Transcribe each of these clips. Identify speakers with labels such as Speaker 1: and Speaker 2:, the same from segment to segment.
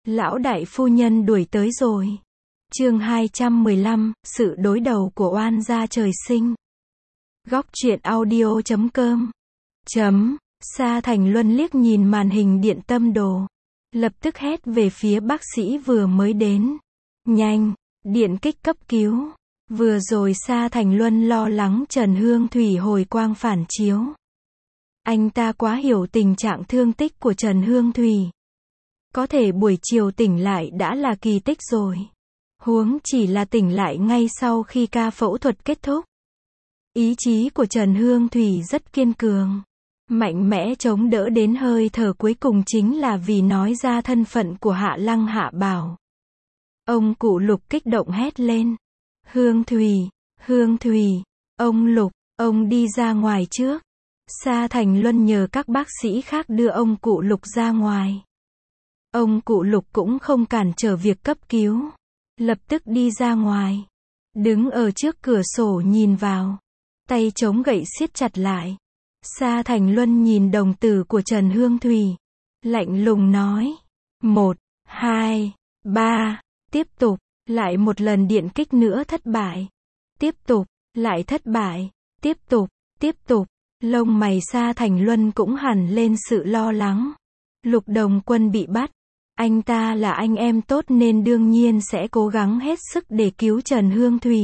Speaker 1: Lão đại phu nhân đuổi tới rồi. Chương 215, sự đối đầu của oan gia trời sinh. Góc truyện audio.com. Sa Thành Luân liếc nhìn màn hình điện tâm đồ, lập tức hét về phía bác sĩ vừa mới đến. Nhanh, điện kích cấp cứu. Vừa rồi Sa Thành Luân lo lắng Trần Hương Thủy hồi quang phản chiếu. Anh ta quá hiểu tình trạng thương tích của Trần Hương Thủy. Có thể buổi chiều tỉnh lại đã là kỳ tích rồi. Huống chỉ là tỉnh lại ngay sau khi ca phẫu thuật kết thúc. Ý chí của Trần Hương Thủy rất kiên cường, mạnh mẽ chống đỡ đến hơi thở cuối cùng, chính là vì nói ra thân phận của Hạ Lăng Hạ Bảo. Ông cụ Lục kích động hét lên. Hương Thủy, ông Lục, ông đi ra ngoài trước. Sa Thành Luân nhờ các bác sĩ khác đưa ông cụ Lục ra ngoài. Ông cụ Lục cũng không cản trở việc cấp cứu, lập tức đi ra ngoài, đứng ở trước cửa sổ nhìn vào, tay chống gậy siết chặt lại. Sa Thành Luân nhìn đồng tử của Trần Hương Thủy, lạnh lùng nói: 1, 2, 3, tiếp tục. Lại một lần điện kích nữa thất bại. Tiếp tục, lại thất bại. Tiếp tục. Lông mày Sa Thành Luân cũng hẳn lên sự lo lắng. Lục Đồng Quân bị bắt. Anh ta là anh em tốt nên đương nhiên sẽ cố gắng hết sức để cứu Trần Hương Thủy.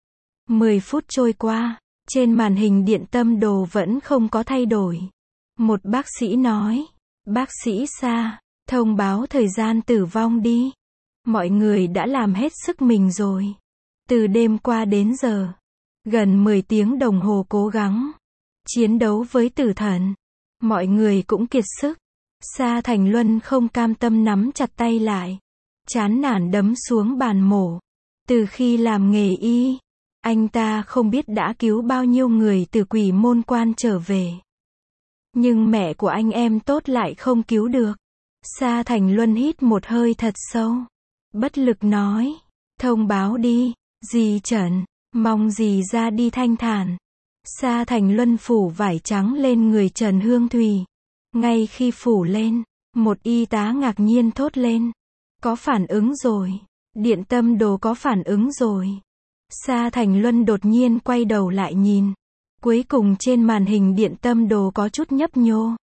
Speaker 1: 10 phút trôi qua, trên màn hình điện tâm đồ vẫn không có thay đổi. Một bác sĩ nói: Bác sĩ Sa, thông báo thời gian tử vong đi. Mọi người đã làm hết sức mình rồi. Từ đêm qua đến giờ, gần 10 tiếng đồng hồ cố gắng chiến đấu với tử thần. Mọi người cũng kiệt sức. Sa Thành Luân không cam tâm nắm chặt tay lại, chán nản đấm xuống bàn mổ. Từ khi làm nghề y, anh ta không biết đã cứu bao nhiêu người từ quỷ môn quan trở về. Nhưng mẹ của anh em tốt lại không cứu được. Sa Thành Luân hít một hơi thật sâu, bất lực nói: Thông báo đi, dì Trần, mong dì ra đi thanh thản. Sa Thành Luân phủ vải trắng lên người Trần Hương Thủy. Ngay khi phủ lên, một y tá ngạc nhiên thốt lên: Có phản ứng rồi, điện tâm đồ có phản ứng rồi. Sa Thành Luân đột nhiên quay đầu lại nhìn. Cuối cùng trên màn hình điện tâm đồ có chút nhấp nhô,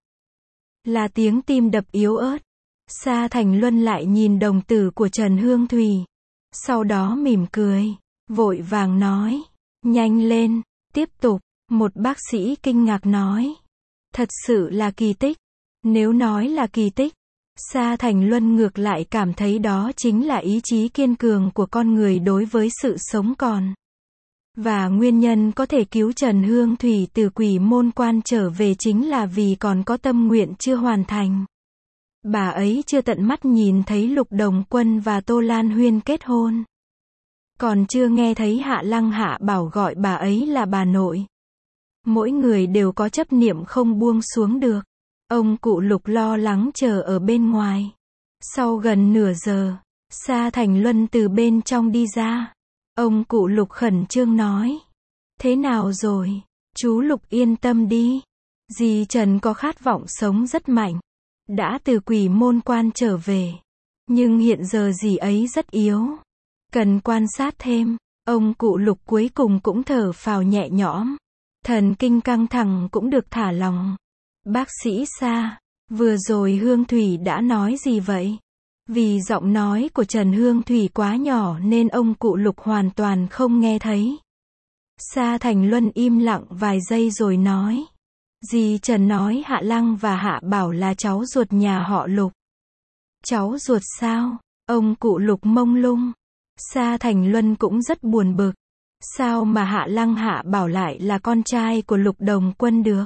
Speaker 1: là tiếng tim đập yếu ớt. Sa Thành Luân lại nhìn đồng tử của Trần Hương Thủy, sau đó mỉm cười, vội vàng nói: Nhanh lên, tiếp tục. Một bác sĩ kinh ngạc nói: Thật sự là kỳ tích. Nếu nói là kỳ tích, Sa Thành Luân ngược lại cảm thấy đó chính là ý chí kiên cường của con người đối với sự sống còn. Và nguyên nhân có thể cứu Trần Hương Thủy từ quỷ môn quan trở về chính là vì còn có tâm nguyện chưa hoàn thành. Bà ấy chưa tận mắt nhìn thấy Lục Đồng Quân và Tô Lan Huyên kết hôn, còn chưa nghe thấy Hạ Lăng Hạ Bảo gọi bà ấy là bà nội. Mỗi người đều có chấp niệm không buông xuống được. Ông cụ Lục lo lắng chờ ở bên ngoài. Sau gần nửa giờ, Sa Thành Luân từ bên trong đi ra. Ông cụ Lục khẩn trương nói: Thế nào rồi? Chú Lục yên tâm đi. Dì Trần có khát vọng sống rất mạnh, đã từ quỷ môn quan trở về. Nhưng hiện giờ dì ấy rất yếu, cần quan sát thêm. Ông cụ Lục cuối cùng cũng thở phào nhẹ nhõm. Thần kinh căng thẳng cũng được thả lỏng. Bác sĩ Sa, vừa rồi Hương Thủy đã nói gì vậy? Vì giọng nói của Trần Hương Thủy quá nhỏ nên ông cụ Lục hoàn toàn không nghe thấy. Sa Thành Luân im lặng vài giây rồi nói: Dì Trần nói Hạ Lăng và Hạ Bảo là cháu ruột nhà họ Lục. Cháu ruột sao? Ông cụ Lục mông lung. Sa Thành Luân cũng rất buồn bực. Sao mà Hạ Lăng Hạ Bảo lại là con trai của Lục Đồng Quân được?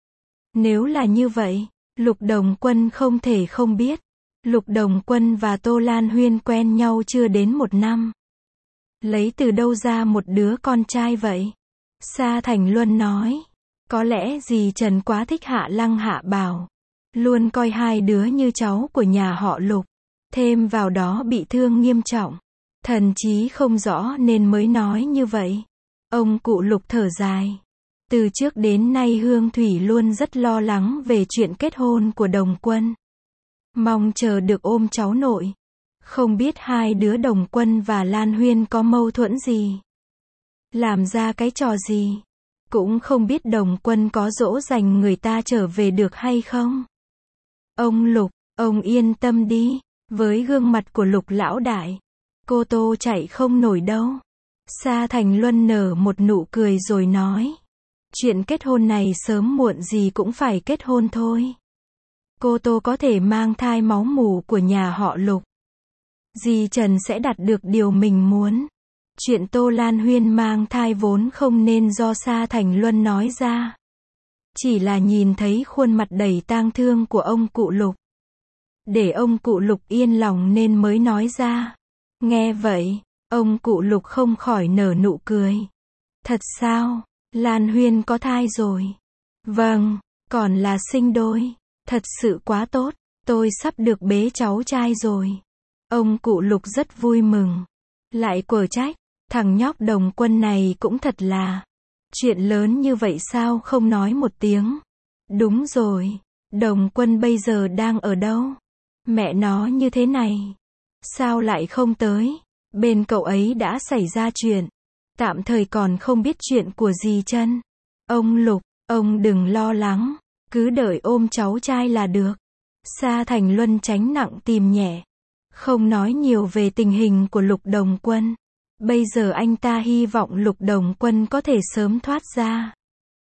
Speaker 1: Nếu là như vậy, Lục Đồng Quân không thể không biết. Lục Đồng Quân và Tô Lan Huyên quen nhau chưa đến 1 năm. Lấy từ đâu ra một đứa con trai vậy? Sa Thành Luân nói: Có lẽ dì Trần quá thích Hạ Lăng Hạ Bảo, luôn coi hai đứa như cháu của nhà họ Lục. Thêm vào đó bị thương nghiêm trọng, thần trí không rõ nên mới nói như vậy. Ông cụ Lục thở dài. Từ trước đến nay Hương Thủy luôn rất lo lắng về chuyện kết hôn của Đồng Quân. Mong chờ được ôm cháu nội. Không biết hai đứa Đồng Quân và Lan Huyên có mâu thuẫn gì, làm ra cái trò gì. Cũng không biết Đồng Quân có dỗ dành người ta trở về được hay không. Ông Lục, ông yên tâm đi, với gương mặt của Lục lão đại, cô Tô chạy không nổi đâu. Sa Thành Luân nở một nụ cười rồi nói. Chuyện kết hôn này sớm muộn gì cũng phải kết hôn thôi. Cô Tô có thể mang thai máu mủ của nhà họ Lục. Dì Trần sẽ đạt được điều mình muốn. Chuyện Tô Lan Huyên mang thai vốn không nên do Sa Thành Luân nói ra. Chỉ là nhìn thấy khuôn mặt đầy tang thương của ông cụ Lục. Để ông cụ Lục yên lòng nên mới nói ra. Nghe vậy, ông cụ Lục không khỏi nở nụ cười. Thật sao? Lan Huyên có thai rồi. Vâng, còn là sinh đôi. Thật sự quá tốt, tôi sắp được bế cháu trai rồi. Ông cụ Lục rất vui mừng. Lại quở trách, thằng nhóc Đồng Quân này cũng thật là. Chuyện lớn như vậy sao không nói một tiếng. Đúng rồi, Đồng Quân bây giờ đang ở đâu? Mẹ nó như thế này. Sao lại không tới? Bên cậu ấy đã xảy ra chuyện. Tạm thời còn không biết chuyện của dì Trân. Ông Lục, ông đừng lo lắng. Cứ đợi ôm cháu trai là được. Sa Thành Luân tránh nặng tìm nhẹ. Không nói nhiều về tình hình của Lục Đồng Quân. Bây giờ anh ta hy vọng Lục Đồng Quân có thể sớm thoát ra.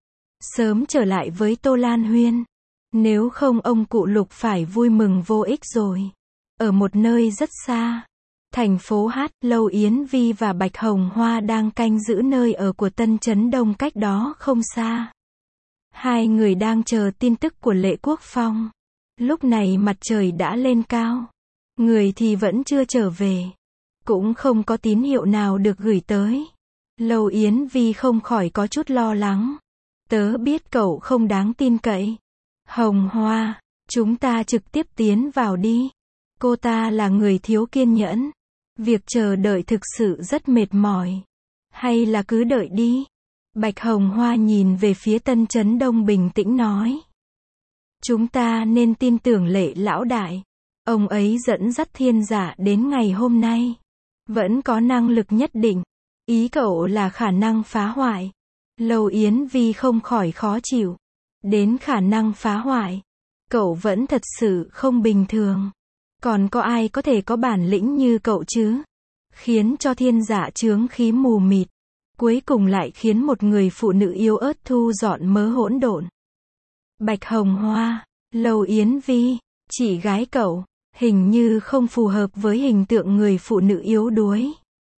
Speaker 1: Sớm trở lại với Tô Lan Huyên. Nếu không ông cụ Lục phải vui mừng vô ích rồi. Ở một nơi rất xa. Thành phố Hát, Lâu Yến Vi và Bạch Hồng Hoa đang canh giữ nơi ở của Tân Trấn Đông cách đó không xa. Hai người đang chờ tin tức của Lệ Quốc Phong. Lúc này mặt trời đã lên cao. Người thì vẫn chưa trở về. Cũng không có tín hiệu nào được gửi tới. Lâu Yến Vi không khỏi có chút lo lắng. Tớ biết cậu không đáng tin cậy. Hồng Hoa, chúng ta trực tiếp tiến vào đi. Cô ta là người thiếu kiên nhẫn. Việc chờ đợi thực sự rất mệt mỏi. Hay là cứ đợi đi. Bạch Hồng Hoa nhìn về phía Tân Trấn Đông bình tĩnh nói. Chúng ta nên tin tưởng Lệ lão đại. Ông ấy dẫn dắt thiên giả đến ngày hôm nay. Vẫn có năng lực nhất định. Ý cậu là khả năng phá hoại. Lâu Yến Vi không khỏi khó chịu. Đến khả năng phá hoại. Cậu vẫn thật sự không bình thường. Còn có ai có thể có bản lĩnh như cậu chứ? Khiến cho thiên giả chướng khí mù mịt. Cuối cùng lại khiến một người phụ nữ yếu ớt thu dọn mớ hỗn độn. Bạch Hồng Hoa, Lâu Yến Vi, chị gái cậu, hình như không phù hợp với hình tượng người phụ nữ yếu đuối.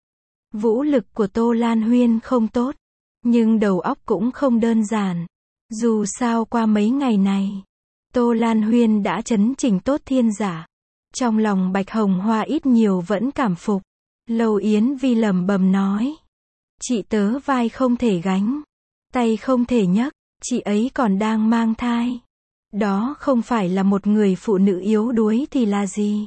Speaker 1: Vũ lực của Tô Lan Huyên không tốt, nhưng đầu óc cũng không đơn giản. Dù sao qua mấy ngày này, Tô Lan Huyên đã chấn chỉnh tốt thiên giả. Trong lòng Bạch Hồng Hoa ít nhiều vẫn cảm phục. Lâu Yến Vi lẩm bẩm nói. Chị tớ vai không thể gánh, tay không thể nhấc, chị ấy còn đang mang thai. Đó không phải là một người phụ nữ yếu đuối thì là gì?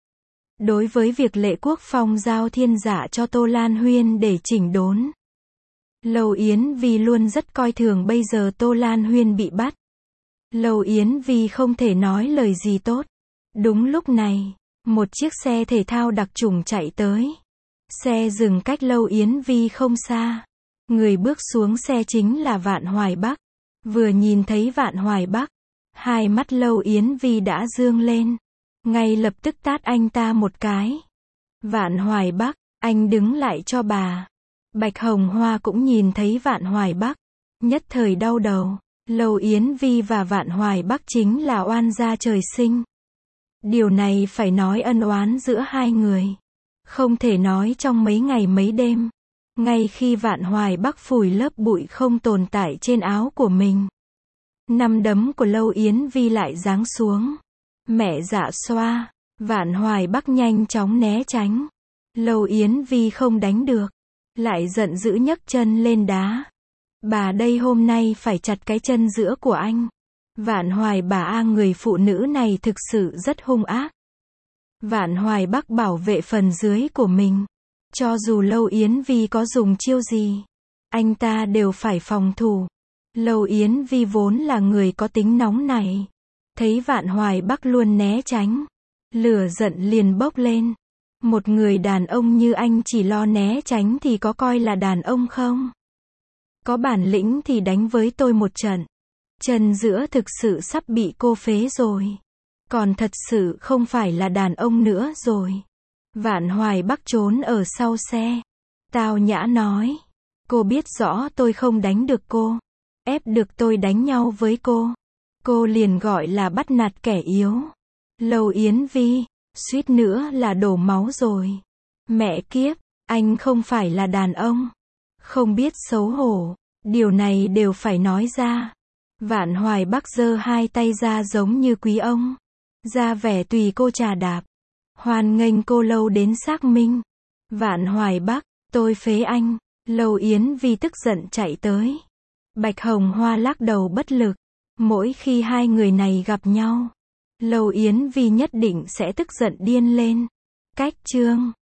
Speaker 1: Đối với việc Lệ Quốc Phong giao thiên giả cho Tô Lan Huyên để chỉnh đốn, Lâu Yến Vi luôn rất coi thường bây giờ Tô Lan Huyên bị bắt. Lâu Yến Vi không thể nói lời gì tốt. Đúng lúc này, một chiếc xe thể thao đặc trùng chạy tới. Xe dừng cách Lâu Yến Vi không xa. Người bước xuống xe chính là Vạn Hoài Bắc. Vừa nhìn thấy Vạn Hoài Bắc, hai mắt Lâu Yến Vi đã dương lên. Ngay lập tức tát anh ta một cái. Vạn Hoài Bắc, anh đứng lại cho bà. Bạch Hồng Hoa cũng nhìn thấy Vạn Hoài Bắc. Nhất thời đau đầu. Lâu Yến Vi và Vạn Hoài Bắc chính là oan gia trời sinh. Điều này phải nói ân oán giữa hai người. Không thể nói trong mấy ngày mấy đêm. Ngay khi Vạn Hoài Bắc phủi lớp bụi không tồn tại trên áo của mình, nắm đấm của Lâu Yến Vi lại giáng xuống. Mẹ dạ xoa. Vạn Hoài Bắc nhanh chóng né tránh. Lâu Yến Vi không đánh được. Lại giận dữ nhấc chân lên đá. Bà đây hôm nay phải chặt cái chân giữa của anh. Vạn Hoài bà người phụ nữ này thực sự rất hung ác. Vạn Hoài Bắc bảo vệ phần dưới của mình. Cho dù Lâu Yến Vi có dùng chiêu gì, anh ta đều phải phòng thủ. Lâu Yến Vi vốn là người có tính nóng này. Thấy Vạn Hoài Bắc luôn né tránh, lửa giận liền bốc lên. Một người đàn ông như anh chỉ lo né tránh thì có coi là đàn ông không? Có bản lĩnh thì đánh với tôi một trận. Chân giữa thực sự sắp bị cô phế rồi. Còn thật sự không phải là đàn ông nữa rồi. Vạn Hoài Bắc trốn ở sau xe. Tao Nhã nói. Cô biết rõ tôi không đánh được cô. Ép được tôi đánh nhau với cô. Cô liền gọi là bắt nạt kẻ yếu. Lâu Yến Vi, suýt nữa là đổ máu rồi. Mẹ kiếp, anh không phải là đàn ông. Không biết xấu hổ. Điều này đều phải nói ra. Vạn Hoài Bắc giơ hai tay ra giống như quý ông. Ra vẻ tùy cô trà đạp. Hoan nghênh cô Lâu đến xác minh. Vạn Hoài Bắc, tôi phế anh. Lâu Yến Vi tức giận chạy tới. Bạch Hồng Hoa lắc đầu bất lực. Mỗi khi hai người này gặp nhau, Lâu Yến Vi nhất định sẽ tức giận điên lên. Cách chương